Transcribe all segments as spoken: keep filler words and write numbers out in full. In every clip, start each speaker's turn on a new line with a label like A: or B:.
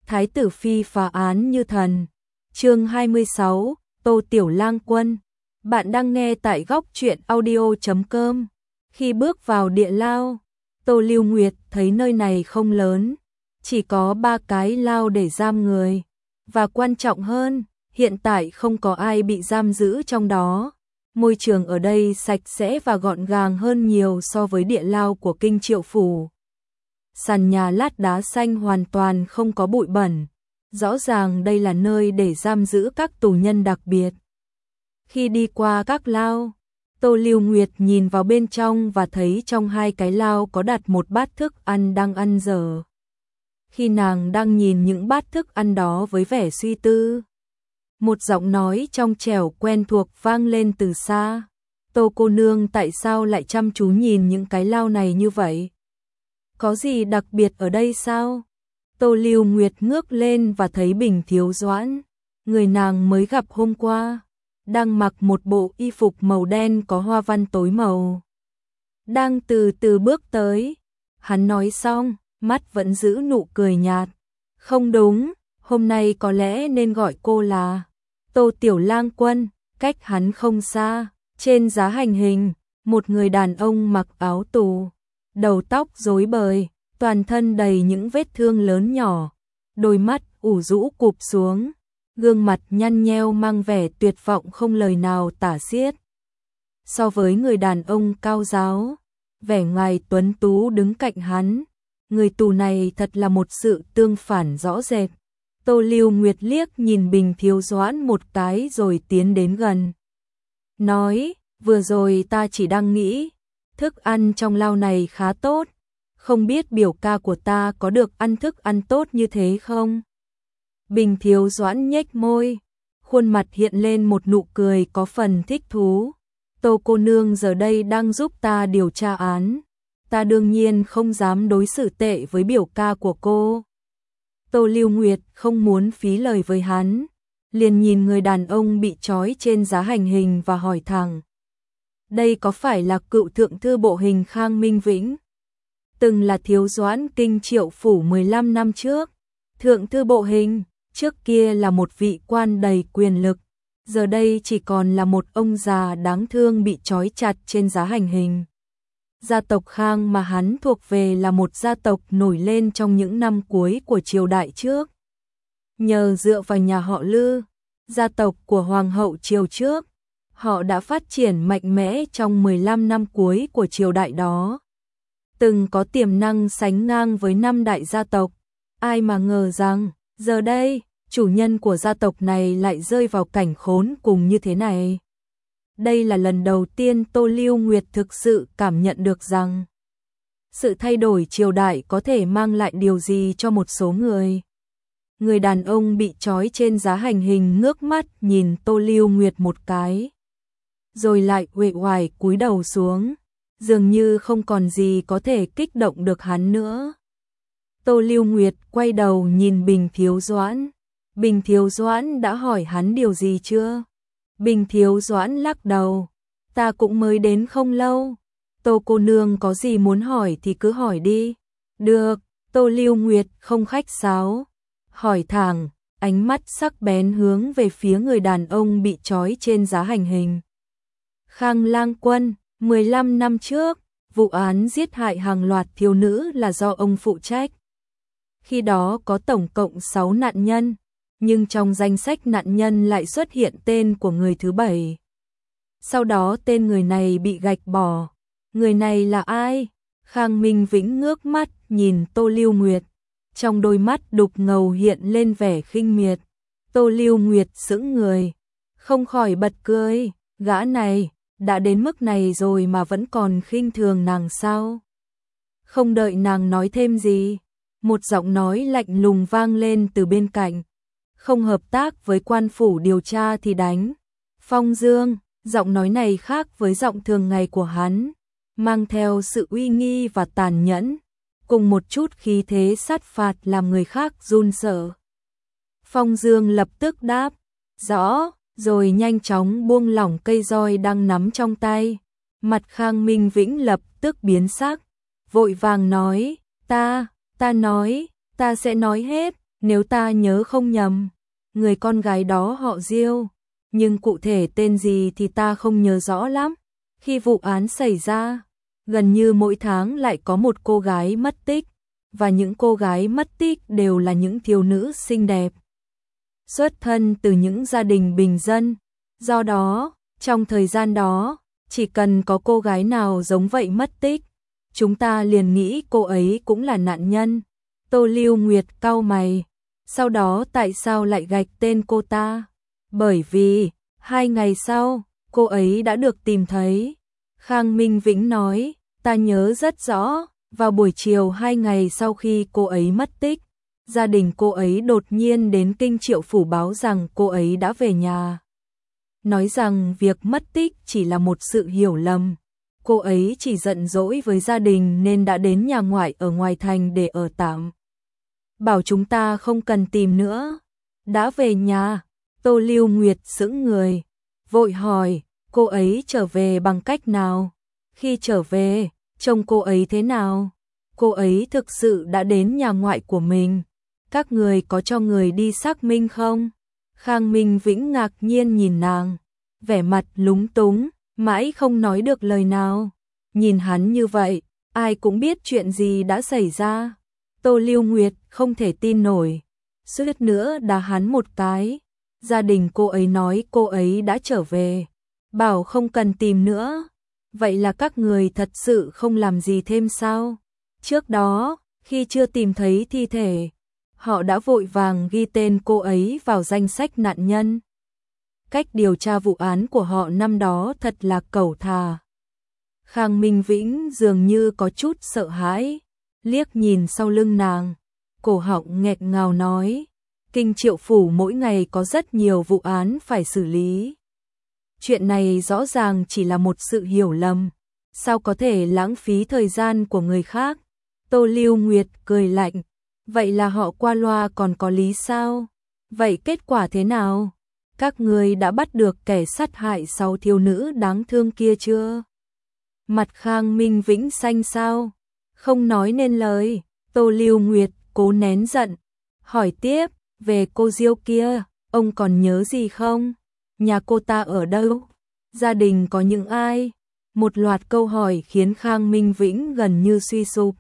A: Thái tử phi phá án như thần. Chương hai mươi sáu, Tô Tiểu Lang Quân. Bạn đang nghe tại góc truyện audio chấm com. Khi bước vào địa lao, Tô Lưu Nguyệt thấy nơi này không lớn, chỉ có ba cái lao để giam người, và quan trọng hơn, hiện tại không có ai bị giam giữ trong đó. Môi trường ở đây sạch sẽ và gọn gàng hơn nhiều so với địa lao của Kinh Triệu Phủ. Sàn nhà lát đá xanh hoàn toàn không có bụi bẩn, rõ ràng đây là nơi để giam giữ các tù nhân đặc biệt. Khi đi qua các lao, Tô Lưu Nguyệt nhìn vào bên trong và thấy trong hai cái lao có đặt một bát thức ăn đang ăn dở. Khi nàng đang nhìn những bát thức ăn đó với vẻ suy tư, một giọng nói trong trẻo quen thuộc vang lên từ xa. Tô cô nương tại sao lại chăm chú nhìn những cái lao này như vậy? Có gì đặc biệt ở đây sao? Tô Lưu Nguyệt ngước lên và thấy Bình Thiếu Doãn, người nàng mới gặp hôm qua, đang mặc một bộ y phục màu đen có hoa văn tối màu, đang từ từ bước tới. Hắn nói xong, mắt vẫn giữ nụ cười nhạt. Không đúng, hôm nay có lẽ nên gọi cô là Tô Tiểu Lang Quân. Cách hắn không xa, trên giá hành hình, một người đàn ông mặc áo tù, đầu tóc rối bời, toàn thân đầy những vết thương lớn nhỏ, đôi mắt ủ rũ cụp xuống, gương mặt nhăn nheo mang vẻ tuyệt vọng không lời nào tả xiết. So với người đàn ông cao ráo, vẻ ngoài tuấn tú đứng cạnh hắn, người tù này thật là một sự tương phản rõ rệt. Tô Lưu Nguyệt liếc nhìn Bình Thiếu Doãn một cái rồi tiến đến gần. Nói, vừa rồi ta chỉ đang nghĩ, thức ăn trong lao này khá tốt, không biết biểu ca của ta có được ăn thức ăn tốt như thế không? Bình Thiếu Doãn nhếch môi, khuôn mặt hiện lên một nụ cười có phần thích thú. Tô cô nương giờ đây đang giúp ta điều tra án, ta đương nhiên không dám đối xử tệ với biểu ca của cô. Tô Lưu Nguyệt không muốn phí lời với hắn, liền nhìn người đàn ông bị trói trên giá hành hình và hỏi thẳng. Đây có phải là cựu thượng thư bộ hình Khang Minh Vĩnh? Từng là thiếu doãn Kinh Triệu Phủ mười lăm năm trước. Thượng thư bộ hình, trước kia là một vị quan đầy quyền lực, giờ đây chỉ còn là một ông già đáng thương bị trói chặt trên giá hành hình. Gia tộc Khang mà hắn thuộc về là một gia tộc nổi lên trong những năm cuối của triều đại trước. Nhờ dựa vào nhà họ Lư, gia tộc của hoàng hậu triều trước, họ đã phát triển mạnh mẽ trong mười lăm năm cuối của triều đại đó. Từng có tiềm năng sánh ngang với năm đại gia tộc. Ai mà ngờ rằng, giờ đây, chủ nhân của gia tộc này lại rơi vào cảnh khốn cùng như thế này. Đây là lần đầu tiên Tô Lưu Nguyệt thực sự cảm nhận được rằng sự thay đổi triều đại có thể mang lại điều gì cho một số người. Người đàn ông bị trói trên giá hành hình ngước mắt nhìn Tô Lưu Nguyệt một cái, rồi lại uể oải cúi đầu xuống, dường như không còn gì có thể kích động được hắn nữa. Tô Lưu Nguyệt quay đầu nhìn Bình Thiếu Doãn. Bình Thiếu Doãn đã hỏi hắn điều gì chưa? Bình Thiếu Doãn lắc đầu. Ta cũng mới đến không lâu. Tô cô nương có gì muốn hỏi thì cứ hỏi đi. Được, Tô Lưu Nguyệt không khách sáo, hỏi thẳng, ánh mắt sắc bén hướng về phía người đàn ông bị trói trên giá hành hình. Khang Lang Quân, mười lăm năm trước, vụ án giết hại hàng loạt thiếu nữ là do ông phụ trách. Khi đó có tổng cộng sáu nạn nhân, nhưng trong danh sách nạn nhân lại xuất hiện tên của người thứ bảy. Sau đó tên người này bị gạch bỏ. Người này là ai? Khang Minh Vĩnh ngước mắt nhìn Tô Lưu Nguyệt, trong đôi mắt đục ngầu hiện lên vẻ khinh miệt. Tô Lưu Nguyệt sững người, không khỏi bật cười, gã này đã đến mức này rồi mà vẫn còn khinh thường nàng sao? Không đợi nàng nói thêm gì, một giọng nói lạnh lùng vang lên từ bên cạnh. Không hợp tác với quan phủ điều tra thì đánh. Phong Dương, giọng nói này khác với giọng thường ngày của hắn, mang theo sự uy nghi và tàn nhẫn, cùng một chút khí thế sát phạt làm người khác run sợ. Phong Dương lập tức đáp, rõ, rồi nhanh chóng buông lỏng cây roi đang nắm trong tay. Mặt Khang Minh Vĩnh lập tức biến sắc, vội vàng nói, ta, ta nói, ta sẽ nói hết. Nếu ta nhớ không nhầm, người con gái đó họ Diêu, nhưng cụ thể tên gì thì ta không nhớ rõ lắm. Khi vụ án xảy ra, gần như mỗi tháng lại có một cô gái mất tích, và những cô gái mất tích đều là những thiếu nữ xinh đẹp, xuất thân từ những gia đình bình dân. Do đó, trong thời gian đó, chỉ cần có cô gái nào giống vậy mất tích, chúng ta liền nghĩ cô ấy cũng là nạn nhân. Tô Lưu Nguyệt cau mày, sau đó tại sao lại gạch tên cô ta? Bởi vì, hai ngày sau, cô ấy đã được tìm thấy. Khang Minh Vĩnh nói, ta nhớ rất rõ, vào buổi chiều hai ngày sau khi cô ấy mất tích, gia đình cô ấy đột nhiên đến Kinh Triệu Phủ báo rằng cô ấy đã về nhà. Nói rằng việc mất tích chỉ là một sự hiểu lầm. Cô ấy chỉ giận dỗi với gia đình nên đã đến nhà ngoại ở ngoài thành để ở tạm. Bảo chúng ta không cần tìm nữa. Đã về nhà, Tô Lưu Nguyệt sững người, vội hỏi, cô ấy trở về bằng cách nào? Khi trở về, trông cô ấy thế nào? Cô ấy thực sự đã đến nhà ngoại của mình. Các người có cho người đi xác minh không? Khang Minh Vĩnh ngạc nhiên nhìn nàng, vẻ mặt lúng túng, mãi không nói được lời nào. Nhìn hắn như vậy, ai cũng biết chuyện gì đã xảy ra. Tô Lưu Nguyệt không thể tin nổi, suýt nữa đá hắn một cái. Gia đình cô ấy nói cô ấy đã trở về, bảo không cần tìm nữa. Vậy là các người thật sự không làm gì thêm sao? Trước đó, khi chưa tìm thấy thi thể, họ đã vội vàng ghi tên cô ấy vào danh sách nạn nhân. Cách điều tra vụ án của họ năm đó thật là cẩu thả. Khang Minh Vĩnh dường như có chút sợ hãi, liếc nhìn sau lưng nàng, cổ họng nghẹt ngào nói, Kinh Triệu Phủ mỗi ngày có rất nhiều vụ án phải xử lý. Chuyện này rõ ràng chỉ là một sự hiểu lầm, sao có thể lãng phí thời gian của người khác? Tô Lưu Nguyệt cười lạnh, vậy là họ qua loa còn có lý sao? Vậy kết quả thế nào? Các người đã bắt được kẻ sát hại sáu thiếu nữ đáng thương kia chưa? Mặt Khang Minh Vĩnh xanh sao? Không nói nên lời. Tô Lưu Nguyệt cố nén giận, hỏi tiếp, về cô Diêu kia, ông còn nhớ gì không? Nhà cô ta ở đâu? Gia đình có những ai? Một loạt câu hỏi khiến Khang Minh Vĩnh gần như suy sụp.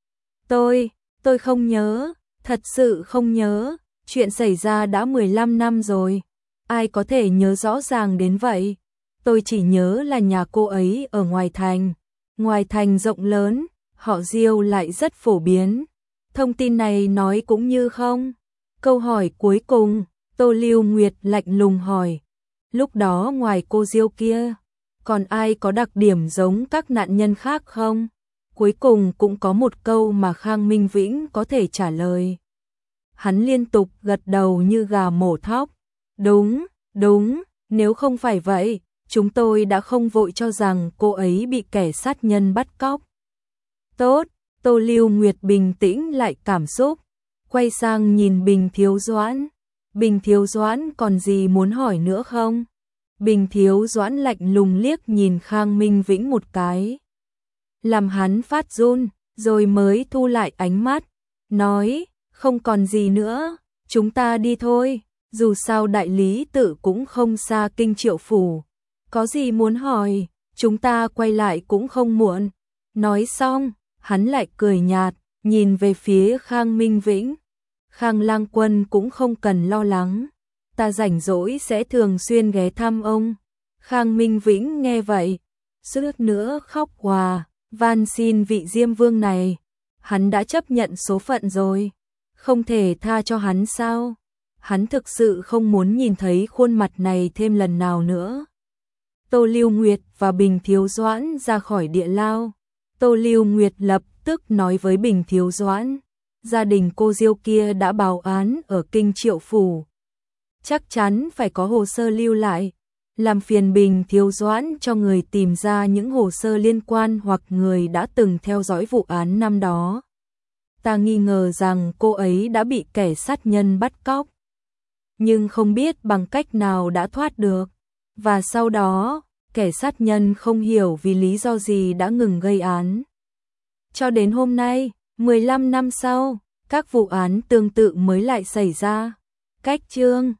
A: Tôi, tôi không nhớ, thật sự không nhớ, chuyện xảy ra đã mười lăm năm rồi, ai có thể nhớ rõ ràng đến vậy? Tôi chỉ nhớ là nhà cô ấy ở ngoài thành, ngoài thành rộng lớn, họ Diêu lại rất phổ biến. Thông tin này nói cũng như không. Câu hỏi cuối cùng, Tô Lưu Nguyệt lạnh lùng hỏi, lúc đó ngoài cô Diêu kia, còn ai có đặc điểm giống các nạn nhân khác không? Cuối cùng cũng có một câu mà Khang Minh Vĩnh có thể trả lời. Hắn liên tục gật đầu như gà mổ thóc. Đúng, đúng, nếu không phải vậy, chúng tôi đã không vội cho rằng cô ấy bị kẻ sát nhân bắt cóc. Tốt, Tô Lưu Nguyệt bình tĩnh lại cảm xúc, quay sang nhìn Bình Thiếu Doãn. Bình Thiếu Doãn còn gì muốn hỏi nữa không? Bình Thiếu Doãn lạnh lùng liếc nhìn Khang Minh Vĩnh một cái, làm hắn phát run, rồi mới thu lại ánh mắt, nói, không còn gì nữa, chúng ta đi thôi, dù sao đại lý tự cũng không xa Kinh Triệu Phủ, có gì muốn hỏi, chúng ta quay lại cũng không muộn. Nói xong, hắn lại cười nhạt, nhìn về phía Khang Minh Vĩnh. Khang Lang Quân cũng không cần lo lắng, ta rảnh rỗi sẽ thường xuyên ghé thăm ông. Khang Minh Vĩnh nghe vậy, suýt nữa khóc òa, van xin vị Diêm Vương này, hắn đã chấp nhận số phận rồi, không thể tha cho hắn sao? Hắn thực sự không muốn nhìn thấy khuôn mặt này thêm lần nào nữa. Tô Lưu Nguyệt và Bình Thiếu Doãn ra khỏi địa lao. Tô Lưu Nguyệt lập tức nói với Bình Thiếu Doãn, gia đình cô Diêu kia đã báo án ở Kinh Triệu Phủ, chắc chắn phải có hồ sơ lưu lại, làm phiền Bình Thiếu Doãn cho người tìm ra những hồ sơ liên quan hoặc người đã từng theo dõi vụ án năm đó. Ta nghi ngờ rằng cô ấy đã bị kẻ sát nhân bắt cóc, nhưng không biết bằng cách nào đã thoát được, và sau đó, kẻ sát nhân không hiểu vì lý do gì đã ngừng gây án. Cho đến hôm nay, mười lăm năm sau, các vụ án tương tự mới lại xảy ra. Cách chương